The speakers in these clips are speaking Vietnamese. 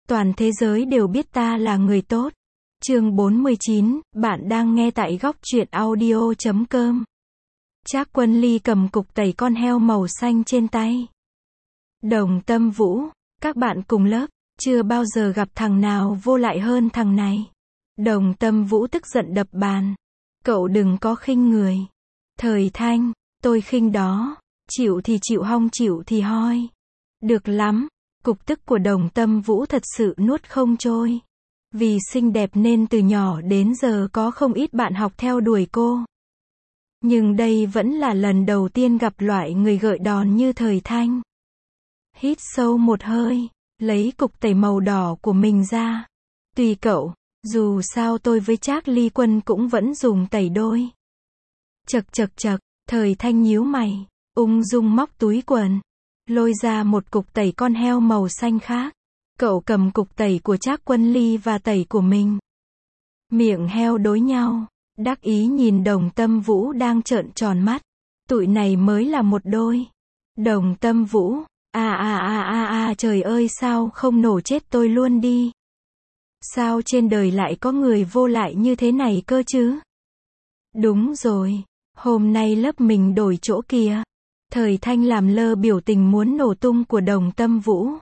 Toàn thế giới đều biết ta là người tốt. Chương 49, bạn đang nghe tại góc truyện audio.com. Trác Quân Ly cầm cục tẩy con heo màu xanh trên tay. Đồng Tâm Vũ, các bạn cùng lớp, chưa bao giờ gặp thằng nào vô lại hơn thằng này. Đồng Tâm Vũ tức giận đập bàn. Cậu đừng có khinh người. Thời Thanh, tôi khinh đó, chịu thì chịu hong chịu thì hoi. Được lắm. Cục tức của Đồng Tâm Vũ thật sự nuốt không trôi. Vì xinh đẹp nên từ nhỏ đến giờ có không ít bạn học theo đuổi cô. Nhưng đây vẫn là lần đầu tiên gặp loại người gợi đòn như Thời Thanh. Hít sâu một hơi, lấy cục tẩy màu đỏ của mình ra. Tùy cậu, dù sao tôi với Trác Ly Quân cũng vẫn dùng tẩy đôi. Chậc chậc chậc, Thời Thanh nhíu mày, ung dung móc túi quần. Lôi ra một cục tẩy con heo màu xanh khác. Cậu cầm cục tẩy của Trác Quân Ly và tẩy của mình. Miệng heo đối nhau, đắc ý nhìn Đồng Tâm Vũ đang trợn tròn mắt. Tụi này mới là một đôi. Đồng Tâm Vũ, trời ơi sao không nổ chết tôi luôn đi. Sao trên đời lại có người vô lại như thế này cơ chứ? Đúng rồi, hôm nay lớp mình đổi chỗ kìa. Thời Thanh làm lơ biểu tình muốn nổ tung của Đồng Tâm Vũ.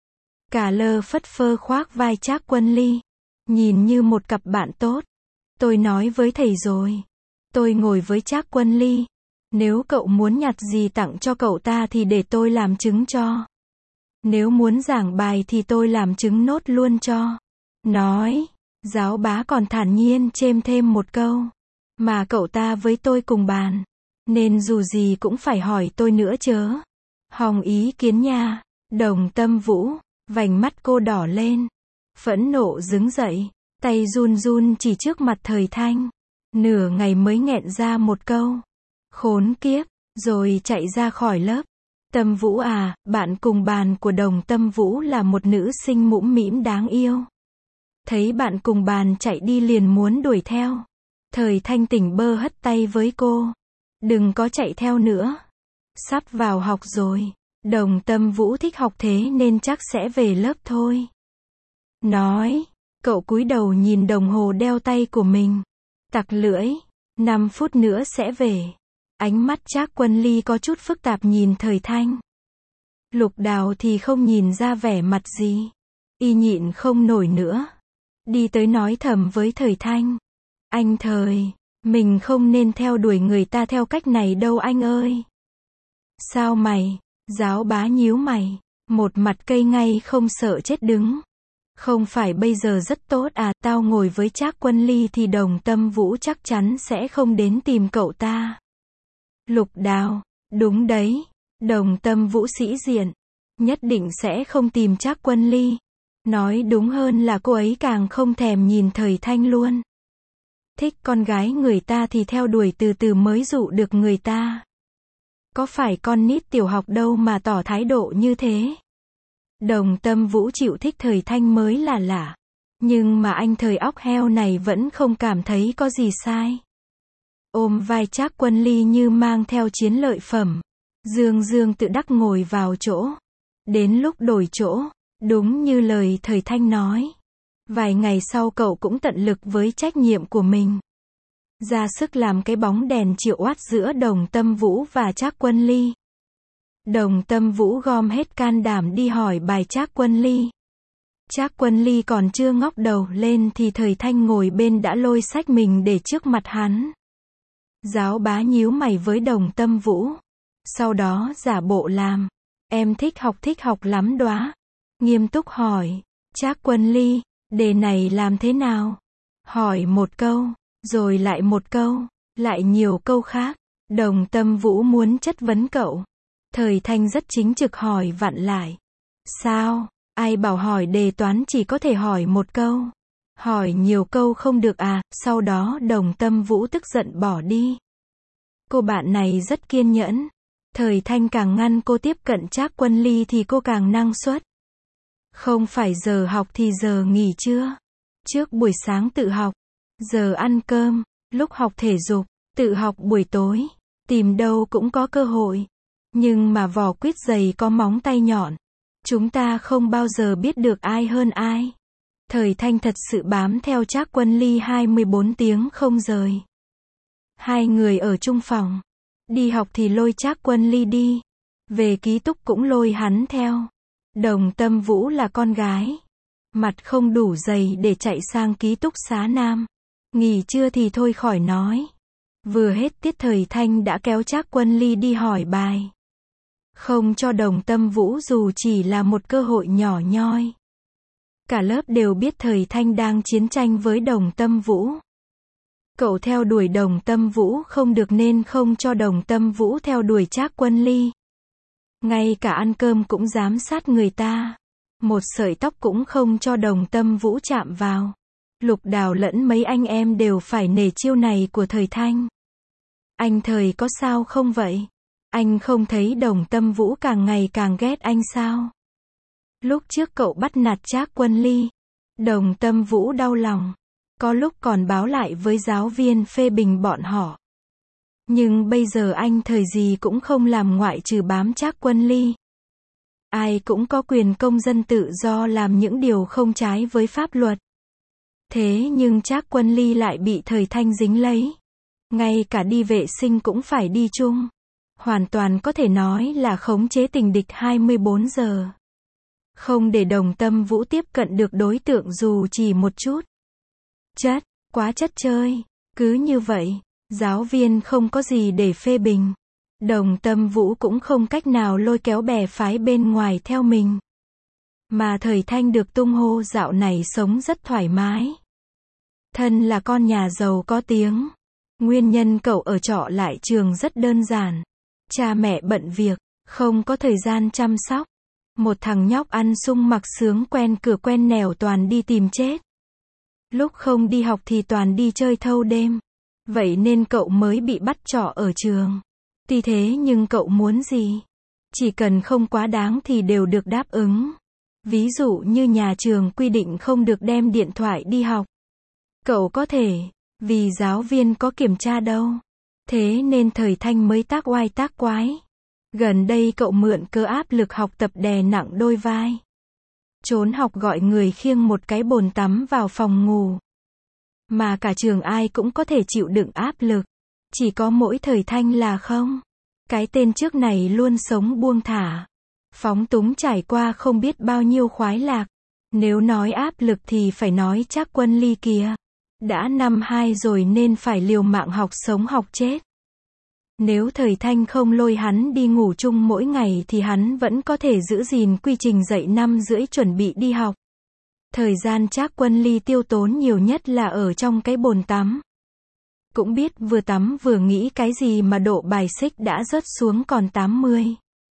Cả lơ phất phơ khoác vai Trác Quân Ly. Nhìn như một cặp bạn tốt. Tôi nói với thầy rồi. Tôi ngồi với Trác Quân Ly. Nếu cậu muốn nhặt gì tặng cho cậu ta thì để tôi làm chứng cho. Nếu muốn giảng bài thì tôi làm chứng nốt luôn cho. Nói, giáo bá còn thản nhiên chêm thêm một câu. Mà cậu ta với tôi cùng bàn. Nên dù gì cũng phải hỏi tôi nữa chớ. Hòng ý kiến nha. Đồng Tâm Vũ, vành mắt cô đỏ lên. Phẫn nộ đứng dậy. Tay run run chỉ trước mặt Thời Thanh. Nửa ngày mới nghẹn ra một câu. Khốn kiếp, rồi chạy ra khỏi lớp. Tâm Vũ à, bạn cùng bàn của Đồng Tâm Vũ là một nữ sinh mũm mĩm đáng yêu. Thấy bạn cùng bàn chạy đi liền muốn đuổi theo. Thời Thanh tỉnh bơ hất tay với cô. Đừng có chạy theo nữa. Sắp vào học rồi. Đồng Tâm Vũ thích học thế nên chắc sẽ về lớp thôi. Nói, cậu cúi đầu nhìn đồng hồ đeo tay của mình. Tặc lưỡi, 5 phút nữa sẽ về. Ánh mắt Trác Quân Ly có chút phức tạp nhìn Thời Thanh. Lục Đào thì không nhìn ra vẻ mặt gì. Y nhịn không nổi nữa. Đi tới nói thầm với Thời Thanh. Anh Thời, mình không nên theo đuổi người ta theo cách này đâu anh ơi. Sao mày? Giáo bá nhíu mày. Một mặt cây ngay không sợ chết đứng. Không phải bây giờ rất tốt à, tao ngồi với Trác Quân Ly thì Đồng Tâm Vũ chắc chắn sẽ không đến tìm cậu ta. Lục Đào, đúng đấy. Đồng Tâm Vũ sĩ diện. Nhất định sẽ không tìm Trác Quân Ly. Nói đúng hơn là cô ấy càng không thèm nhìn Thời Thanh luôn. Thích con gái người ta thì theo đuổi từ từ mới dụ được người ta. Có phải con nít tiểu học đâu mà tỏ thái độ như thế. Đồng Tâm Vũ chịu thích Thời Thanh mới là lạ. Nhưng mà anh Thời óc heo này vẫn không cảm thấy có gì sai. Ôm vai Trác Quân Ly như mang theo chiến lợi phẩm. Dương Dương tự đắc ngồi vào chỗ. Đến lúc đổi chỗ, đúng như lời Thời Thanh nói. Vài ngày sau cậu cũng tận lực với trách nhiệm của mình. Ra sức làm cái bóng đèn triệu oát giữa Đồng Tâm Vũ và Trác Quân Ly. Đồng Tâm Vũ gom hết can đảm đi hỏi bài Trác Quân Ly. Trác Quân Ly còn chưa ngóc đầu lên thì Thời Thanh ngồi bên đã lôi sách mình để trước mặt hắn. Giáo bá nhíu mày với Đồng Tâm Vũ. Sau đó giả bộ làm. Em thích học lắm đóa. Nghiêm túc hỏi. Trác Quân Ly, đề này làm thế nào? Hỏi một câu, rồi lại một câu, lại nhiều câu khác. Đồng Tâm Vũ muốn chất vấn cậu. Thời Thanh rất chính trực hỏi vặn lại. Sao? Ai bảo hỏi đề toán chỉ có thể hỏi một câu? Hỏi nhiều câu không được à? Sau đó Đồng Tâm Vũ tức giận bỏ đi. Cô bạn này rất kiên nhẫn. Thời Thanh càng ngăn cô tiếp cận Trác Quân Ly thì cô càng năng suất. Không phải giờ học thì giờ nghỉ trưa. Trước buổi sáng tự học. Giờ ăn cơm. Lúc học thể dục. Tự học buổi tối. Tìm đâu cũng có cơ hội. Nhưng mà vỏ quýt dày có móng tay nhọn. Chúng ta không bao giờ biết được ai hơn ai. Thời Thanh thật sự bám theo Trác Quân Ly 24 tiếng không rời. Hai người ở chung phòng. Đi học thì lôi Trác Quân Ly đi. Về ký túc cũng lôi hắn theo. Đồng Tâm Vũ là con gái. Mặt không đủ dày để chạy sang ký túc xá nam. Nghỉ trưa thì thôi khỏi nói. Vừa hết tiết Thời Thanh đã kéo Trác Quân Ly đi hỏi bài. Không cho Đồng Tâm Vũ dù chỉ là một cơ hội nhỏ nhoi. Cả lớp đều biết Thời Thanh đang chiến tranh với Đồng Tâm Vũ. Cậu theo đuổi Đồng Tâm Vũ không được nên không cho Đồng Tâm Vũ theo đuổi Trác Quân Ly. Ngay cả ăn cơm cũng giám sát người ta. Một sợi tóc cũng không cho Đồng Tâm Vũ chạm vào. Lục Đào lẫn mấy anh em đều phải nể chiêu này của Thời Thanh. Anh Thời có sao không vậy? Anh không thấy Đồng Tâm Vũ càng ngày càng ghét anh sao? Lúc trước cậu bắt nạt Trác Quân Ly. Đồng Tâm Vũ đau lòng. Có lúc còn báo lại với giáo viên phê bình bọn họ. Nhưng bây giờ anh Thời gì cũng không làm ngoại trừ bám Trác Quân Ly. Ai cũng có quyền công dân tự do làm những điều không trái với pháp luật. Thế nhưng Trác Quân Ly lại bị Thời Thanh dính lấy. Ngay cả đi vệ sinh cũng phải đi chung. Hoàn toàn có thể nói là khống chế tình địch 24 giờ. Không để Đồng Tâm Vũ tiếp cận được đối tượng dù chỉ một chút. Quá chất chơi. Cứ như vậy, giáo viên không có gì để phê bình. Đồng Tâm Vũ cũng không cách nào lôi kéo bè phái bên ngoài theo mình. Mà Thời Thanh được tung hô dạo này sống rất thoải mái. Thân là con nhà giàu có tiếng. Nguyên nhân cậu ở trọ lại trường rất đơn giản. Cha mẹ bận việc, không có thời gian chăm sóc. Một thằng nhóc ăn sung mặc sướng quen cửa quen nẻo toàn đi tìm chết. Lúc không đi học thì toàn đi chơi thâu đêm. Vậy nên cậu mới bị bắt trọ ở trường. Tuy thế nhưng cậu muốn gì? Chỉ cần không quá đáng thì đều được đáp ứng. Ví dụ như nhà trường quy định không được đem điện thoại đi học. Cậu có thể, vì giáo viên có kiểm tra đâu. Thế nên Thời Thanh mới tác oai tác quái. Gần đây cậu mượn cớ áp lực học tập đè nặng đôi vai. Trốn học gọi người khiêng một cái bồn tắm vào phòng ngủ. Mà cả trường ai cũng có thể chịu đựng áp lực. Chỉ có mỗi Thời Thanh là không. Cái tên trước này luôn sống buông thả. Phóng túng trải qua không biết bao nhiêu khoái lạc. Nếu nói áp lực thì phải nói Trác Quân Ly kìa. Đã năm 2 rồi nên phải liều mạng học sống học chết. Nếu Thời Thanh không lôi hắn đi ngủ chung mỗi ngày thì hắn vẫn có thể giữ gìn quy trình dậy 5:30 chuẩn bị đi học. Thời gian Trác Quân Ly tiêu tốn nhiều nhất là ở trong cái bồn tắm. Cũng biết vừa tắm vừa nghĩ cái gì mà độ bài xích đã rớt xuống còn 80.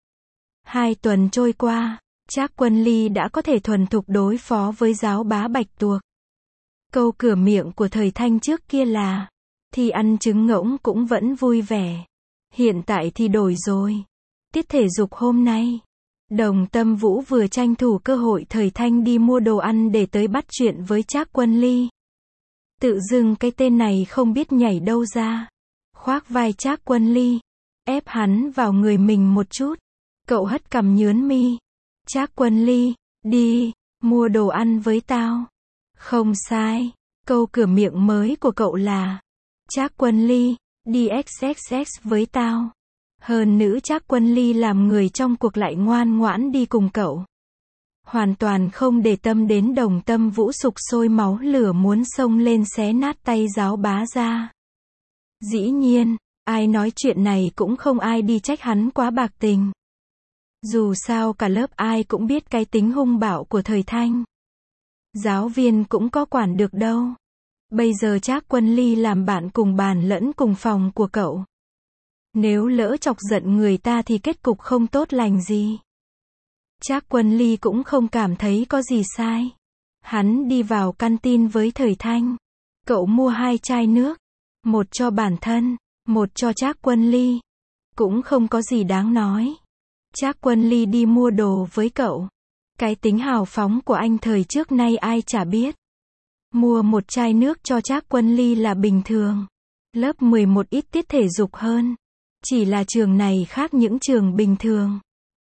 2 tuần trôi qua, Trác Quân Ly đã có thể thuần thục đối phó với giáo bá Bạch Tuộc. Câu cửa miệng của Thời Thanh trước kia là thì ăn trứng ngỗng cũng vẫn vui vẻ. Hiện tại thì đổi rồi. Tiết thể dục hôm nay, Đồng Tâm Vũ vừa tranh thủ cơ hội Thời Thanh đi mua đồ ăn để tới bắt chuyện với Trác Quân Ly. Tự dưng cái tên này không biết nhảy đâu ra. Khoác vai Trác Quân Ly, ép hắn vào người mình một chút. Cậu hất cằm nhướn mi. Trác Quân Ly, đi, mua đồ ăn với tao. Không sai, câu cửa miệng mới của cậu là Trác Quân Ly, đi XXX với tao. Hơn nữ Trác Quân Ly làm người trong cuộc lại ngoan ngoãn đi cùng cậu. Hoàn toàn không để tâm đến Đồng Tâm Vũ sục sôi máu lửa muốn xông lên xé nát tay giáo bá ra. Dĩ nhiên, ai nói chuyện này cũng không ai đi trách hắn quá bạc tình. Dù sao cả lớp ai cũng biết cái tính hung bạo của Thời Thanh. Giáo viên cũng có quản được đâu. Bây giờ Trác Quân Ly làm bạn cùng bàn lẫn cùng phòng của cậu. Nếu lỡ chọc giận người ta thì kết cục không tốt lành gì. Trác Quân Ly cũng không cảm thấy có gì sai. Hắn đi vào canteen với Thời Thanh. Cậu mua 2 chai nước. Một cho bản thân, một cho Trác Quân Ly. Cũng không có gì đáng nói. Trác Quân Ly đi mua đồ với cậu. Cái tính hào phóng của anh thời trước nay ai chả biết. Mua một chai nước cho Trác Quân Ly là bình thường. Lớp 11 ít tiết thể dục hơn. Chỉ là trường này khác những trường bình thường.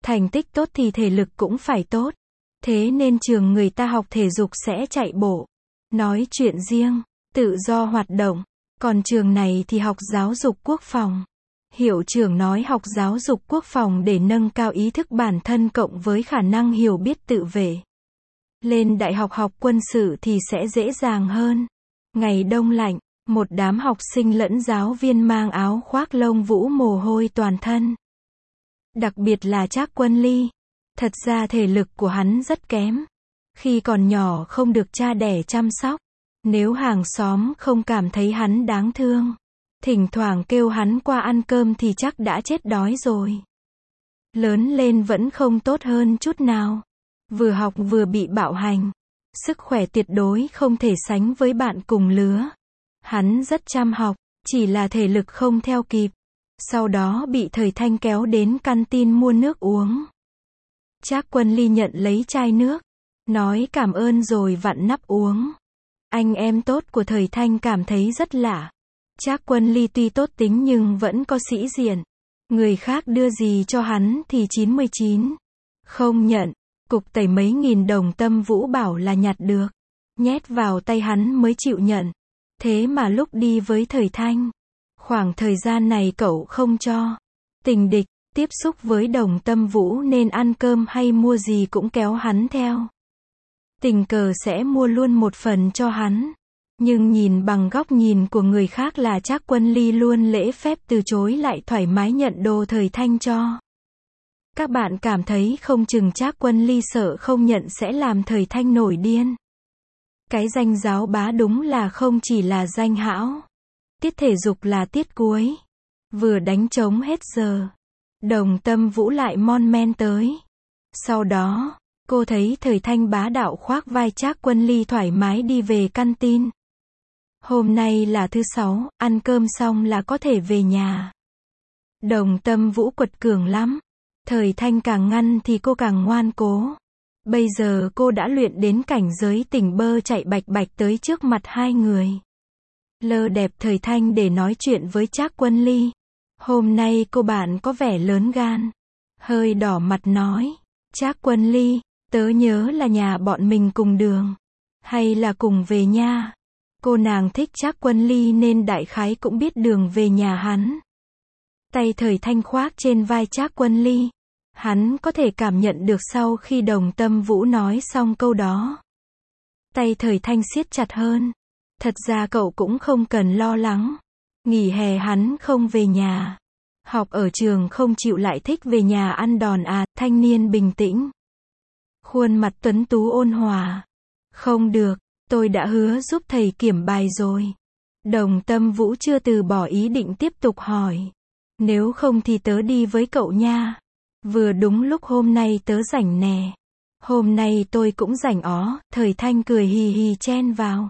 Thành tích tốt thì thể lực cũng phải tốt. Thế nên trường người ta học thể dục sẽ chạy bộ, nói chuyện riêng, tự do hoạt động. Còn trường này thì học giáo dục quốc phòng. Hiệu trưởng nói học giáo dục quốc phòng để nâng cao ý thức bản thân cộng với khả năng hiểu biết tự vệ. Lên đại học học quân sự thì sẽ dễ dàng hơn. Ngày đông lạnh, một đám học sinh lẫn giáo viên mang áo khoác lông vũ mồ hôi toàn thân. Đặc biệt là Trác Quân Ly. Thật ra thể lực của hắn rất kém. Khi còn nhỏ không được cha đẻ chăm sóc. Nếu hàng xóm không cảm thấy hắn đáng thương, thỉnh thoảng kêu hắn qua ăn cơm thì chắc đã chết đói rồi. Lớn lên vẫn không tốt hơn chút nào. Vừa học vừa bị bạo hành. Sức khỏe tuyệt đối không thể sánh với bạn cùng lứa. Hắn rất chăm học, chỉ là thể lực không theo kịp. Sau đó bị thầy Thanh kéo đến canteen mua nước uống. Trác Quân Ly nhận lấy chai nước, nói cảm ơn rồi vặn nắp uống. Anh em tốt của thầy Thanh cảm thấy rất lạ. Trác Quân Ly tuy tốt tính nhưng vẫn có sĩ diện. Người khác đưa gì cho hắn thì 99. Không nhận. Cục tẩy mấy nghìn đồng Tâm Vũ bảo là nhặt được. Nhét vào tay hắn mới chịu nhận. Thế mà lúc đi với thầy Thanh, khoảng thời gian này cậu không cho. Tình địch, tiếp xúc với đồng Tâm Vũ nên ăn cơm hay mua gì cũng kéo hắn theo. Tình cờ sẽ mua luôn một phần cho hắn. Nhưng nhìn bằng góc nhìn của người khác là Trác Quân Ly luôn lễ phép từ chối lại thoải mái nhận đồ thời Thanh cho. Các bạn cảm thấy không chừng Trác Quân Ly sợ không nhận sẽ làm thời Thanh nổi điên. Cái danh giáo bá đúng là không chỉ là danh hão. Tiết thể dục là tiết cuối. Vừa đánh trống hết giờ, đồng Tâm Vũ lại mon men tới. Sau đó, cô thấy thời Thanh bá đạo khoác vai Trác Quân Ly thoải mái đi về canteen. Hôm nay là thứ Sáu, ăn cơm xong là có thể về nhà. Đồng Tâm Vũ quật cường lắm. Thời Thanh càng ngăn thì cô càng ngoan cố. Bây giờ cô đã luyện đến cảnh giới tỉnh bơ chạy bạch bạch tới trước mặt hai người. Lơ đẹp thời Thanh để nói chuyện với Trác Quân Ly. Hôm nay cô bạn có vẻ lớn gan. Hơi đỏ mặt nói. Trác Quân Ly, tớ nhớ là nhà bọn mình cùng đường. Hay là cùng về nha. Cô nàng thích Trác Quân Ly nên đại khái cũng biết đường về nhà hắn. Tay thời Thanh khoác trên vai Trác Quân Ly. Hắn có thể cảm nhận được sau khi đồng Tâm Vũ nói xong câu đó. Tay thời Thanh siết chặt hơn. Thật ra cậu cũng không cần lo lắng. Nghỉ hè hắn không về nhà. Học ở trường không chịu lại thích về nhà ăn đòn à, thanh niên bình tĩnh. Khuôn mặt tuấn tú ôn hòa. Không được, tôi đã hứa giúp thầy kiểm bài rồi. Đồng Tâm Vũ chưa từ bỏ ý định tiếp tục hỏi. Nếu không thì tớ đi với cậu nha. Vừa đúng lúc hôm nay tớ rảnh nè. Hôm nay tôi cũng rảnh ó, thời Thanh cười hì hì chen vào.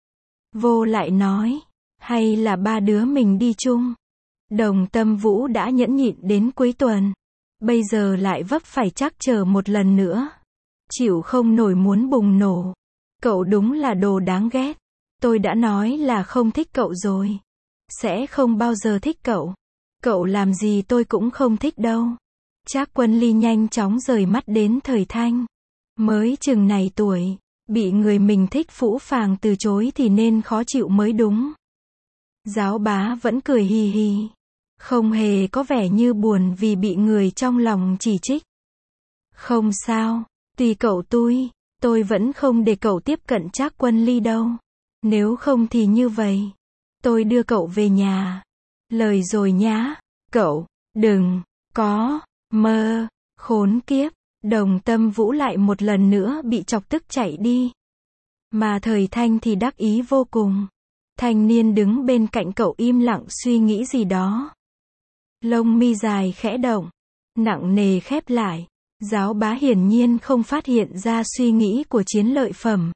Vô lại nói, hay là ba đứa mình đi chung. Đồng Tâm Vũ đã nhẫn nhịn đến cuối tuần. Bây giờ lại vấp phải trắc trở một lần nữa. Chịu không nổi muốn bùng nổ. Cậu đúng là đồ đáng ghét. Tôi đã nói là không thích cậu rồi. Sẽ không bao giờ thích cậu. Cậu làm gì tôi cũng không thích đâu. Trác Quân Ly nhanh chóng rời mắt đến thời Thanh. Mới chừng này tuổi, bị người mình thích phũ phàng từ chối thì nên khó chịu mới đúng. Giáo bá vẫn cười hì hì. Không hề có vẻ như buồn vì bị người trong lòng chỉ trích. Không sao, tùy cậu tôi vẫn không để cậu tiếp cận Trác Quân Ly đâu. Nếu không thì như vậy, tôi đưa cậu về nhà. Lời rồi nhá, cậu, đừng, có, mơ, khốn kiếp, đồng Tâm Vũ lại một lần nữa bị chọc tức chạy đi. Mà thời Thanh thì đắc ý vô cùng. Thanh niên đứng bên cạnh cậu im lặng suy nghĩ gì đó. Lông mi dài khẽ động, nặng nề khép lại. Giáo bá hiển nhiên không phát hiện ra suy nghĩ của chiến lợi phẩm.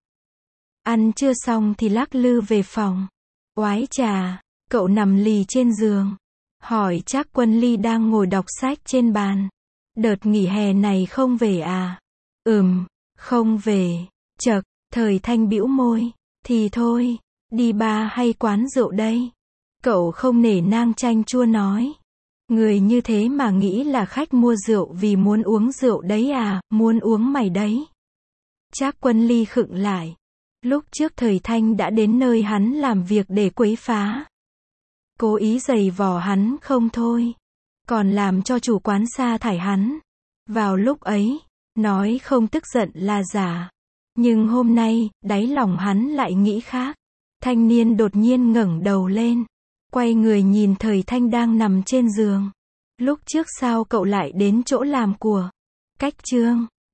Ăn chưa xong thì lắc lư về phòng. Oái trà, cậu nằm lì trên giường. Hỏi Trác Quân Ly đang ngồi đọc sách trên bàn. Đợt nghỉ hè này không về à? Không về. Chậc, thời Thanh bĩu môi. Thì thôi, đi bar hay quán rượu đây? Cậu không nể nang chanh chua nói. Người như thế mà nghĩ là khách mua rượu vì muốn uống rượu đấy à, muốn uống mày đấy. Trác Quân Ly khựng lại. Lúc trước Thời Thanh đã đến nơi hắn làm việc để quấy phá. Cố ý giày vò hắn không thôi. Còn làm cho chủ quán sa thải hắn. Vào lúc ấy, nói không tức giận là giả. Nhưng hôm nay, đáy lòng hắn lại nghĩ khác. Thanh niên đột nhiên ngẩng đầu lên. Quay người nhìn Thời Thanh đang nằm trên giường. Lúc trước sao cậu lại đến chỗ làm của Cách Trương?